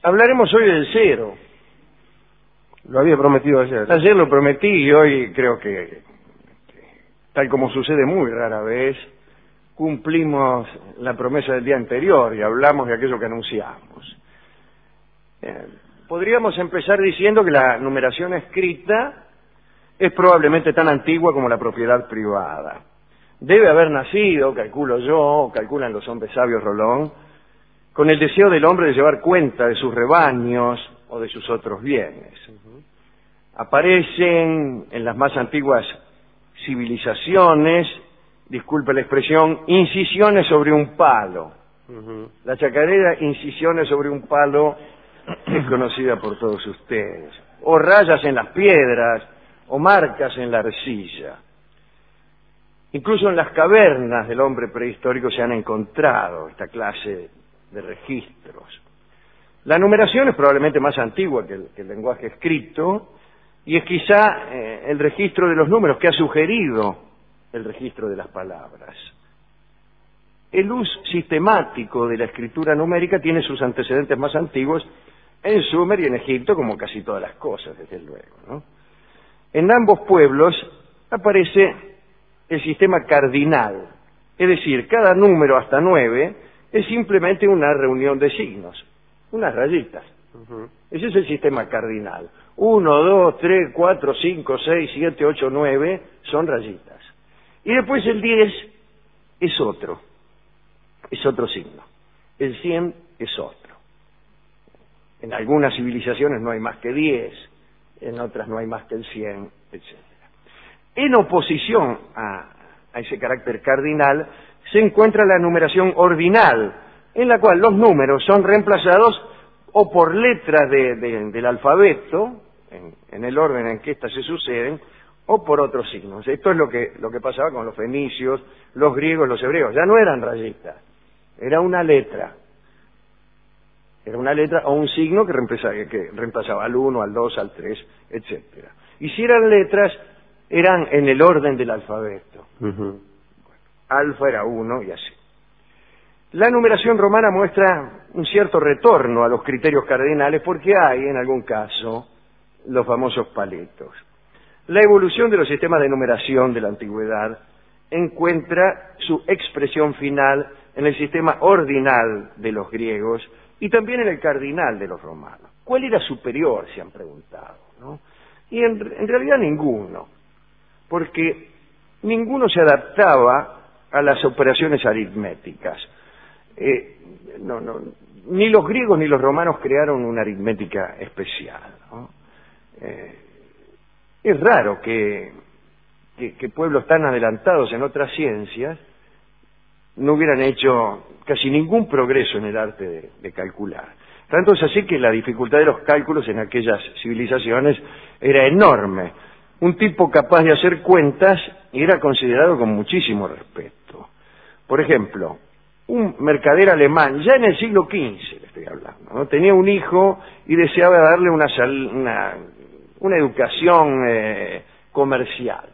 Hablaremos hoy del cero. Lo había prometido ayer. Ayer lo prometí y hoy creo que, tal como sucede muy rara vez, cumplimos la promesa del día anterior y hablamos de aquello que anunciamos. Podríamos empezar diciendo que la numeración escrita es probablemente tan antigua como la propiedad privada. Debe haber nacido, calculo yo, calculan los hombres sabios Rolón, con el deseo del hombre de llevar cuenta de sus rebaños o de sus otros bienes. Aparecen en las más antiguas civilizaciones, disculpe la expresión, incisiones sobre un palo. La chacarera, incisiones sobre un palo, es conocida por todos ustedes. O rayas en las piedras, o marcas en la arcilla. Incluso en las cavernas del hombre prehistórico se han encontrado esta clase de registros. La numeración es probablemente más antigua que el lenguaje escrito y es quizá el registro de los números que ha sugerido el registro de las palabras. El uso sistemático de la escritura numérica tiene sus antecedentes más antiguos en Sumer y en Egipto, como casi todas las cosas, desde luego, ¿no? En ambos pueblos aparece el sistema cardinal, es decir, cada número hasta 9 es simplemente una reunión de signos, unas rayitas. Ese es el sistema cardinal. 1, 2, 3, 4, 5, 6, 7, 8, 9 son rayitas. Y después el 10 es otro signo. El 100 es otro. En algunas civilizaciones no hay más que 10, en otras no hay más que el 100, etc. En oposición a ese carácter cardinal se encuentra la numeración ordinal, en la cual los números son reemplazados o por letras del alfabeto, en el orden en que éstas se suceden, o por otros signos. Esto es lo que pasaba con los fenicios, los griegos, los hebreos. Ya no eran rayitas, era una letra. Era una letra o un signo que reemplazaba al 1, al 2, al 3, etcétera. Y si eran letras, eran en el orden del alfabeto. Bueno, alfa era 1 y así. La numeración romana muestra un cierto retorno a los criterios cardinales porque hay, en algún caso, los famosos paletos. La evolución de los sistemas de numeración de la antigüedad encuentra su expresión final en el sistema ordinal de los griegos y también en el cardinal de los romanos. ¿Cuál era superior? Se han preguntado, ¿no? Y en realidad ninguno, porque ninguno se adaptaba a las operaciones aritméticas. Ni los griegos ni los romanos crearon una aritmética especial, ¿no? Es raro que pueblos tan adelantados en otras ciencias no hubieran hecho casi ningún progreso en el arte de calcular. Tanto es así que la dificultad de los cálculos en aquellas civilizaciones era enorme. Un tipo capaz de hacer cuentas era considerado con muchísimo respeto. Por ejemplo, un mercader alemán, ya en el siglo XV le estoy hablando, ¿no? Tenía un hijo y deseaba darle una educación comercial.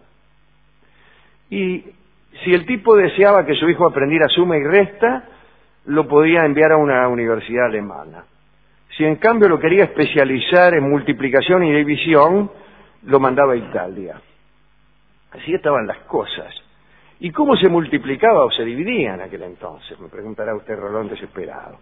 Y si el tipo deseaba que su hijo aprendiera suma y resta, lo podía enviar a una universidad alemana. Si en cambio lo quería especializar en multiplicación y división, lo mandaba a Italia. Así estaban las cosas. ¿Y cómo se multiplicaba o se dividía en aquel entonces? Me preguntará usted, Rolón, desesperado.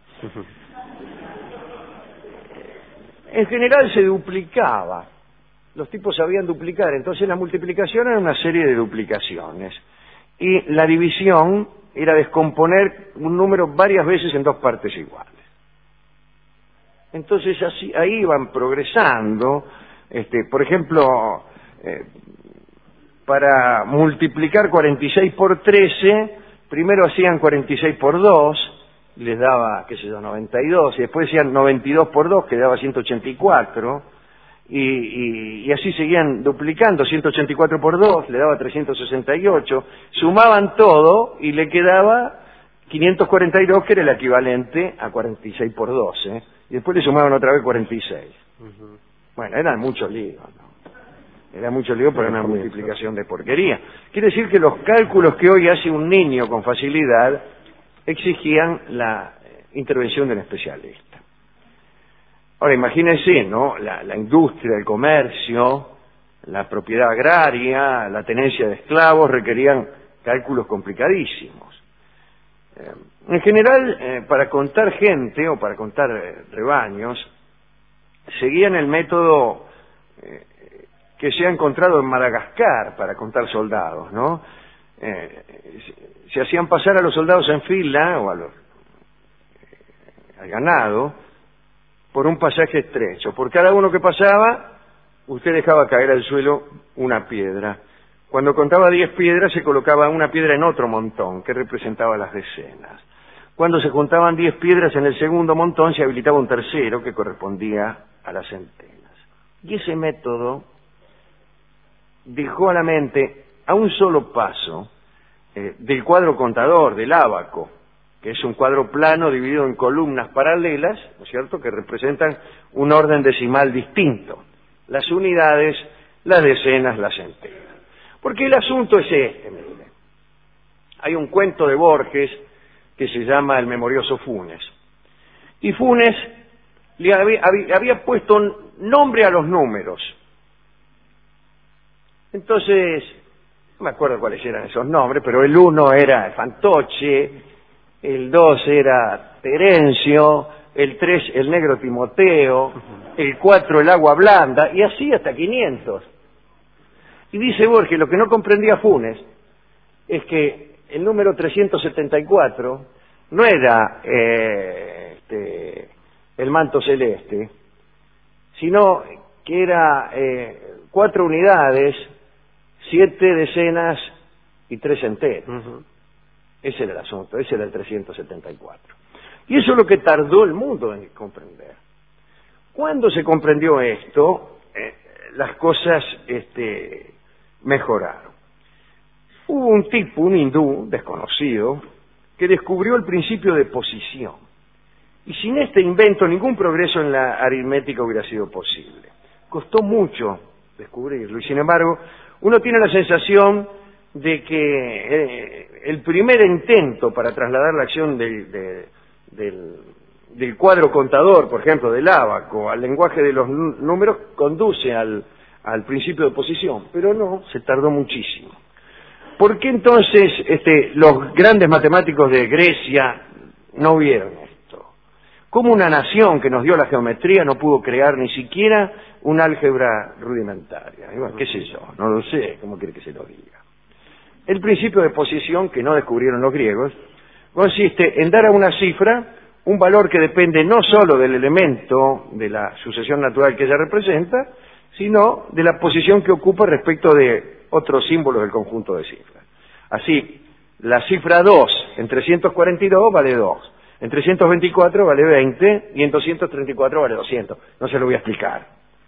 En general se duplicaba. Los tipos sabían duplicar, entonces la multiplicación era una serie de duplicaciones. Y la división era descomponer un número varias veces en dos partes iguales. Entonces así, ahí iban progresando. Por ejemplo, para multiplicar 46 por 13, primero hacían 46 por 2, les daba, 92, y después hacían 92 por 2, que daba 184, y así seguían duplicando. 184 por 2 le daba 368, sumaban todo y le quedaba 542, que era el equivalente a 46 por 12, y después le sumaban otra vez 46. Bueno, eran muchos líos, ¿no? Era mucho lío para una multiplicación de porquería. Quiere decir que los cálculos que hoy hace un niño con facilidad exigían la intervención de un especialista. Ahora imagínense, ¿no? La industria, el comercio, la propiedad agraria, la tenencia de esclavos requerían cálculos complicadísimos. En general, para contar gente o para contar rebaños, seguían el método que se ha encontrado en Madagascar para contar soldados, ¿no? Se hacían pasar a los soldados en fila o al ganado por un pasaje estrecho. Por cada uno que pasaba, usted dejaba caer al suelo una piedra. Cuando contaba 10 piedras, se colocaba una piedra en otro montón, que representaba las decenas. Cuando se juntaban 10 piedras en el segundo montón, se habilitaba un tercero, que correspondía a las centenas. Y ese método dejó a la mente, a un solo paso, del cuadro contador, del ábaco, que es un cuadro plano dividido en columnas paralelas, ¿no es cierto?, que representan un orden decimal distinto. Las unidades, las decenas, las centenas. Porque el asunto es este, mire. Hay un cuento de Borges que se llama El memorioso Funes. Y Funes le había puesto nombre a los números. Entonces, no me acuerdo cuáles eran esos nombres, pero el 1 era Fantoche, el 2 era Terencio, el 3 el negro Timoteo, el 4 el agua blanda, y así hasta 500. Y dice Borges, lo que no comprendía Funes es que el número 374 no era el manto celeste, sino que era 4 unidades, 7 decenas y 3 centenas. Ese era el asunto, ese era el 374. Y eso es lo que tardó el mundo en comprender. Cuando se comprendió esto, las cosas mejoraron. Hubo un tipo, un hindú desconocido, que descubrió el principio de posición. Y sin este invento ningún progreso en la aritmética hubiera sido posible. Costó mucho descubrirlo y sin embargo uno tiene la sensación de que el primer intento para trasladar la acción del cuadro contador, por ejemplo, del ábaco, al lenguaje de los números, conduce al principio de posición, pero no, se tardó muchísimo. ¿Por qué entonces los grandes matemáticos de Grecia no vieron esto? ¿Cómo una nación que nos dio la geometría no pudo crear ni siquiera un álgebra rudimentaria? Y bueno, qué sé yo, no lo sé, ¿cómo quiere que se lo diga? El principio de posición, que no descubrieron los griegos, consiste en dar a una cifra un valor que depende no solo del elemento de la sucesión natural que ella representa, sino de la posición que ocupa respecto de otros símbolos del conjunto de cifras. Así, la cifra 2 en 342 vale 2, en 324 vale 20 y en 234 vale 200. No se lo voy a explicar.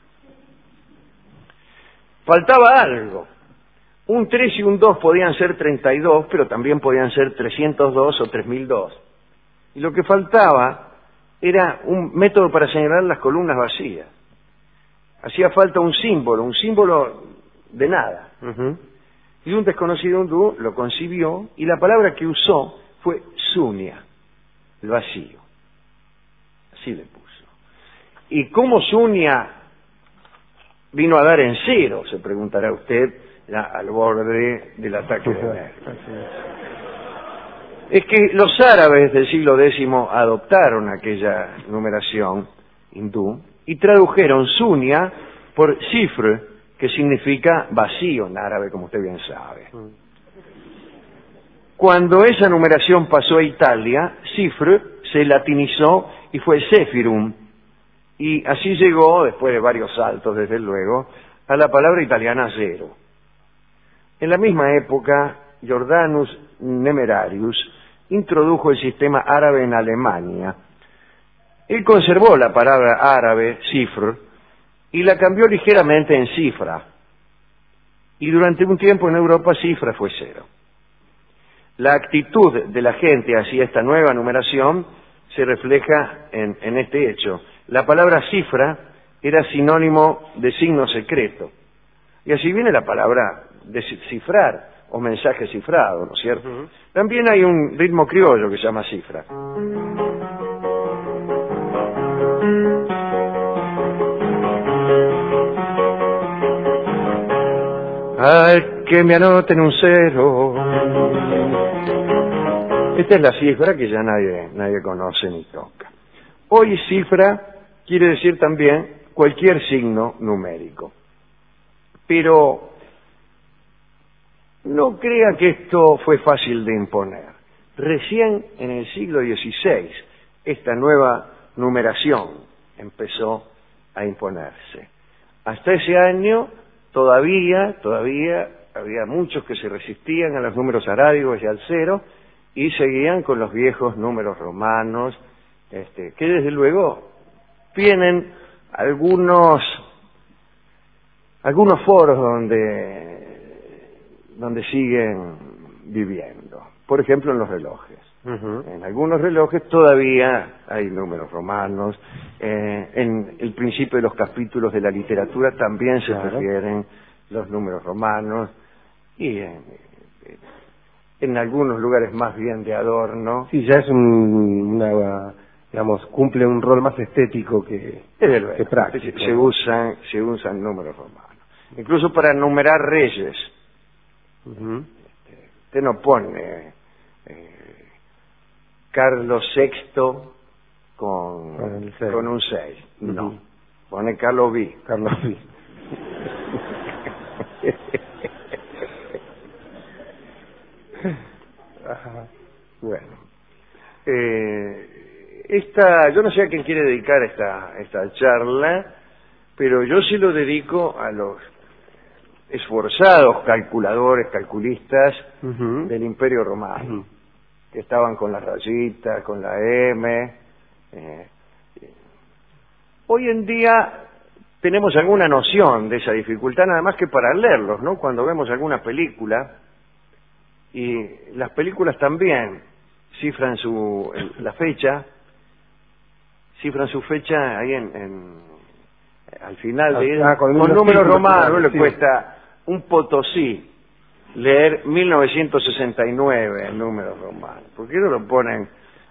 Faltaba algo. Un 3 y un 2 podían ser 32, pero también podían ser 302 o 3002. Y lo que faltaba era un método para señalar las columnas vacías. Hacía falta un símbolo de nada. Y un desconocido hindú lo concibió y la palabra que usó fue Sunya, el vacío. Así le puso. ¿Y cómo Sunya vino a dar en cero? Se preguntará usted, al borde del ataque de nervios. Es que los árabes del siglo X adoptaron aquella numeración hindú y tradujeron Sunya por Sifr, que significa vacío en árabe, como usted bien sabe. Cuando esa numeración pasó a Italia, Sifr se latinizó y fue Sephirum, y así llegó, después de varios saltos desde luego, a la palabra italiana cero. En la misma época, Jordanus Numerarius introdujo el sistema árabe en Alemania. Él conservó la palabra árabe, cifr, y la cambió ligeramente en cifra. Y durante un tiempo en Europa cifra fue cero. La actitud de la gente hacia esta nueva numeración se refleja en este hecho. La palabra cifra era sinónimo de signo secreto. Y así viene la palabra descifrar o mensaje cifrado, ¿no es cierto? También hay un ritmo criollo que se llama cifra. al que me anoten un 0. Esta es la cifra que ya nadie conoce ni toca. Hoy cifra quiere decir también cualquier signo numérico. Pero no crea que esto fue fácil de imponer. Recién en el siglo XVI esta nueva numeración empezó a imponerse. Hasta ese año todavía había muchos que se resistían a los números arábigos y al 0 y seguían con los viejos números romanos, que desde luego tienen algunos foros donde siguen viviendo. Por ejemplo, en los relojes. En algunos relojes todavía hay números romanos. En el principio de los capítulos de la literatura también se refieren los números romanos. Y en algunos lugares más bien de adorno. Sí, ya es digamos, cumple un rol más estético que práctico. Se usan números romanos. Incluso para numerar reyes. Usted no pone Carlos VI con un 6. No. Pone Carlos V. Ajá. Bueno. Yo no sé a quién quiere dedicar esta charla, pero yo sí lo dedico a los esforzados calculistas del Imperio Romano, que estaban con las rayitas, con la M. Hoy en día tenemos alguna noción de esa dificultad, nada más que para leerlos, ¿no? Cuando vemos alguna película, y las películas también cifran la fecha, ahí al final de con números romanos. Le cuesta un potosí leer 1969 en números romanos, porque ellos lo ponen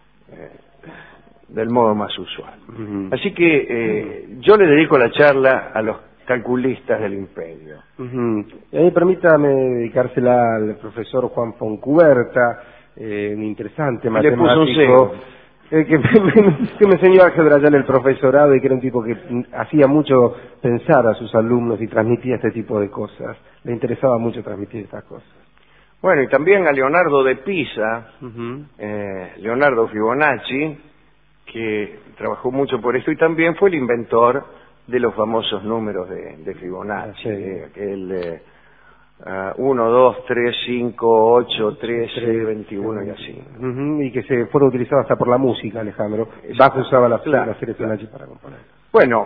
del modo más usual. Así que yo le dedico la charla a los calculistas del imperio. Y a mí permítame dedicársela al profesor Juan Foncuberta, un interesante matemático, que me enseñó álgebra ya en el profesorado, y que era un tipo que hacía mucho pensar a sus alumnos y transmitía este tipo de cosas. Le interesaba mucho transmitir estas cosas. Bueno, y también a Leonardo de Pisa, Leonardo Fibonacci, que trabajó mucho por esto y también fue el inventor de los famosos números de Fibonacci, aquel 1, 2, 3, 5, 8, 13, 21 y así. Y que se fueron utilizados hasta por la música, Alejandro. Bach usaba la serie Fibonacci para componer. Bueno,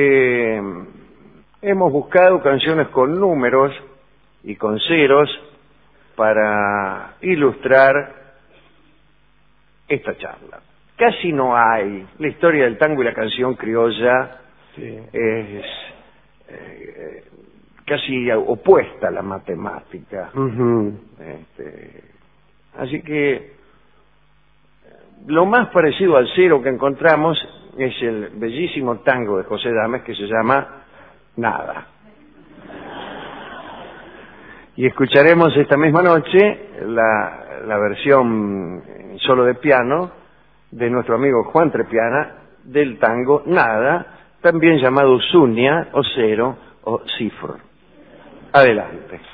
hemos buscado canciones con números y con ceros para ilustrar esta charla. Casi no hay. La historia del tango y la canción criolla es casi opuesta a la matemática. Así que lo más parecido al cero que encontramos es el bellísimo tango de José Dames que se llama Nada. Y escucharemos esta misma noche la versión solo de piano de nuestro amigo Juan Trepiana del tango Nada, también llamado Sunia o Cero o Cifr. Adelante.